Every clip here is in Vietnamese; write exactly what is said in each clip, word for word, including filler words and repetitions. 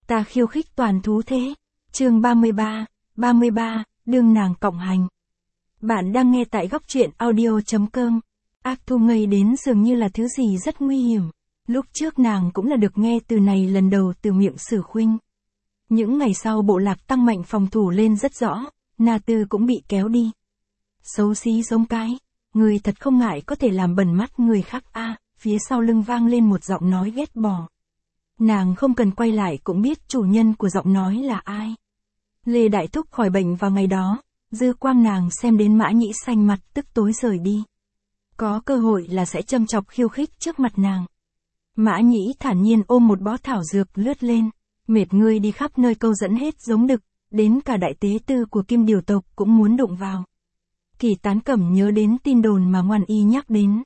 Ta khiêu khích toàn thú thế. Chương ba mươi ba, ba mươi ba, đương nàng cộng hành. Bạn đang nghe tại góc truyện audio chấm com. Ác thu ngây đến dường như là thứ gì rất nguy hiểm. Lúc trước nàng cũng là được nghe từ này lần đầu từ miệng Sử Khuynh. Những ngày sau bộ lạc tăng mạnh phòng thủ lên rất rõ, Na Tư cũng bị kéo đi. Xấu xí giống cái, người thật không ngại có thể làm bẩn mắt người khác a. À, phía sau lưng vang lên một giọng nói ghét bỏ. Nàng không cần quay lại cũng biết chủ nhân của giọng nói là ai. Lê Đại Thúc khỏi bệnh vào ngày đó, dư quang nàng xem đến Mã Nhĩ xanh mặt tức tối rời đi. Có cơ hội là sẽ châm chọc khiêu khích trước mặt nàng. Mã Nhĩ thản nhiên ôm một bó thảo dược lướt lên, mệt ngươi đi khắp nơi câu dẫn hết giống đực, đến cả đại tế tư của Kim Điều tộc cũng muốn đụng vào. Kỳ Tán Cẩm nhớ đến tin đồn mà Ngoan Y nhắc đến.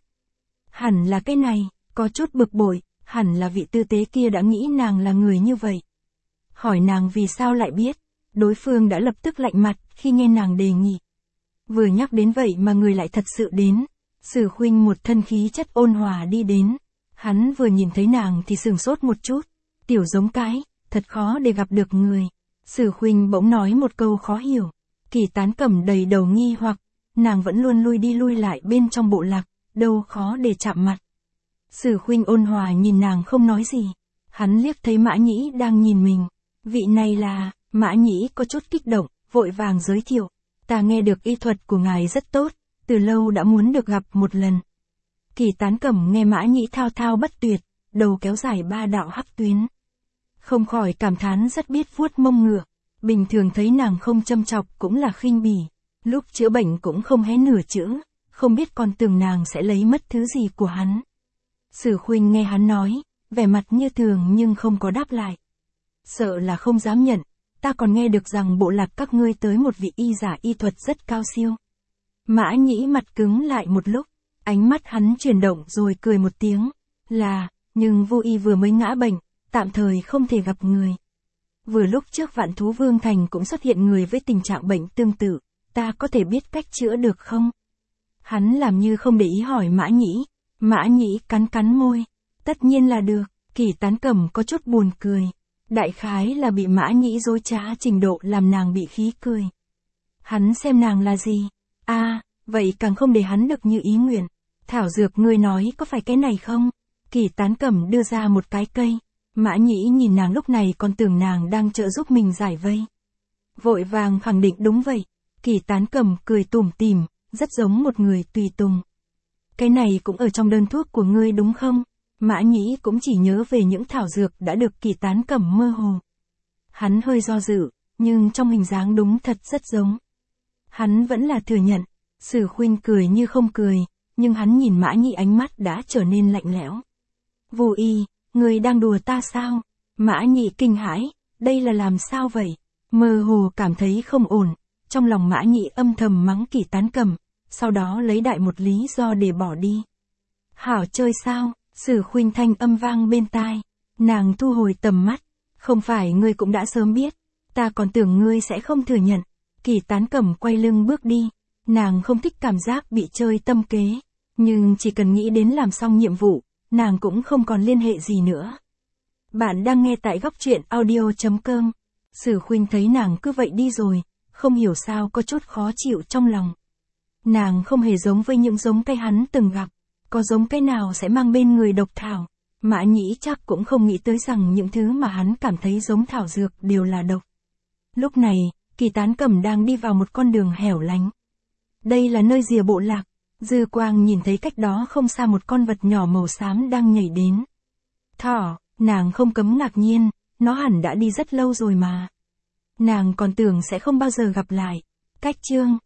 Hẳn là cái này, có chút bực bội, hẳn là vị tư tế kia đã nghĩ nàng là người như vậy. Hỏi nàng vì sao lại biết, đối phương đã lập tức lạnh mặt khi nghe nàng đề nghị. Vừa nhắc đến vậy mà người lại thật sự đến. Sử Khuynh một thân khí chất ôn hòa đi đến. Hắn vừa nhìn thấy nàng thì sửng sốt một chút. Tiểu giống cái, thật khó để gặp được người. Sử Khuynh bỗng nói một câu khó hiểu. Kỳ Tán Cẩm đầy đầu nghi hoặc, nàng vẫn luôn lui đi lui lại bên trong bộ lạc, đâu khó để chạm mặt. Sử Khuynh ôn hòa nhìn nàng không nói gì. Hắn liếc thấy Mã Nhĩ đang nhìn mình. Vị này là, Mã Nhĩ có chút kích động, vội vàng giới thiệu. Ta nghe được y thuật của ngài rất tốt, từ lâu đã muốn được gặp một lần. Kỳ Tán Cẩm nghe Mã Nhĩ thao thao bất tuyệt, đầu kéo dài ba đạo hắc tuyến. Không khỏi cảm thán rất biết vuốt mông ngựa. Bình thường thấy nàng không châm chọc cũng là khinh bỉ. Lúc chữa bệnh cũng không hé nửa chữ, không biết còn tưởng nàng sẽ lấy mất thứ gì của hắn. Sử Khuynh nghe hắn nói, vẻ mặt như thường nhưng không có đáp lại. Sợ là không dám nhận, ta còn nghe được rằng bộ lạc các ngươi tới một vị y giả y thuật rất cao siêu. Mã Nhĩ mặt cứng lại một lúc, ánh mắt hắn chuyển động rồi cười một tiếng, là, nhưng Vô Y vừa mới ngã bệnh, tạm thời không thể gặp người. Vừa lúc trước Vạn Thú Vương Thành cũng xuất hiện người với tình trạng bệnh tương tự, ta có thể biết cách chữa được không? Hắn làm như không để ý hỏi Mã Nhĩ. Mã Nhĩ cắn cắn môi, tất nhiên là được. Kỳ Tán Cẩm có chút buồn cười. Đại khái là bị Mã Nhĩ dối trá trình độ làm nàng bị khí cười. Hắn xem nàng là gì? A, à, vậy càng không để hắn được như ý nguyện. Thảo dược ngươi nói có phải cái này không? Kỳ Tán Cẩm đưa ra một cái cây. Mã Nhĩ nhìn nàng lúc này còn tưởng nàng đang trợ giúp mình giải vây. Vội vàng khẳng định đúng vậy. Kỳ Tán Cẩm cười tủm tỉm, rất giống một người tùy tùng. Cái này cũng ở trong đơn thuốc của ngươi đúng không? Mã Nhĩ cũng chỉ nhớ về những thảo dược đã được Kỳ Tán Cẩm mơ hồ. Hắn hơi do dự, nhưng trong hình dáng đúng thật rất giống. Hắn vẫn là thừa nhận. Sử Khuynh cười như không cười, nhưng hắn nhìn Mã Nhĩ ánh mắt đã trở nên lạnh lẽo. Vô Y, người đang đùa ta sao? Mã Nhĩ kinh hãi, đây là làm sao vậy? Mơ hồ cảm thấy không ổn, trong lòng Mã Nhĩ âm thầm mắng Kỳ Tán Cẩm, sau đó lấy đại một lý do để bỏ đi. Hảo chơi sao? Sử Khuynh thanh âm vang bên tai. Nàng thu hồi tầm mắt. Không phải ngươi cũng đã sớm biết, ta còn tưởng ngươi sẽ không thừa nhận. Kỳ Tán Cẩm quay lưng bước đi. Nàng không thích cảm giác bị chơi tâm kế, nhưng chỉ cần nghĩ đến làm xong nhiệm vụ, nàng cũng không còn liên hệ gì nữa. Bạn đang nghe tại góc truyện audio chấm com. Sử Khuynh thấy nàng cứ vậy đi rồi, không hiểu sao có chút khó chịu trong lòng. Nàng không hề giống với những giống cây hắn từng gặp, có giống cây nào sẽ mang bên người độc thảo. Mã Nhĩ chắc cũng không nghĩ tới rằng những thứ mà hắn cảm thấy giống thảo dược đều là độc. Lúc này, Kỳ Tán Cẩm đang đi vào một con đường hẻo lánh. Đây là nơi rìa bộ lạc. Dư quang nhìn thấy cách đó không xa một con vật nhỏ màu xám đang nhảy đến. Thỏ, nàng không cấm ngạc nhiên, nó hẳn đã đi rất lâu rồi mà. Nàng còn tưởng sẽ không bao giờ gặp lại. Cách chương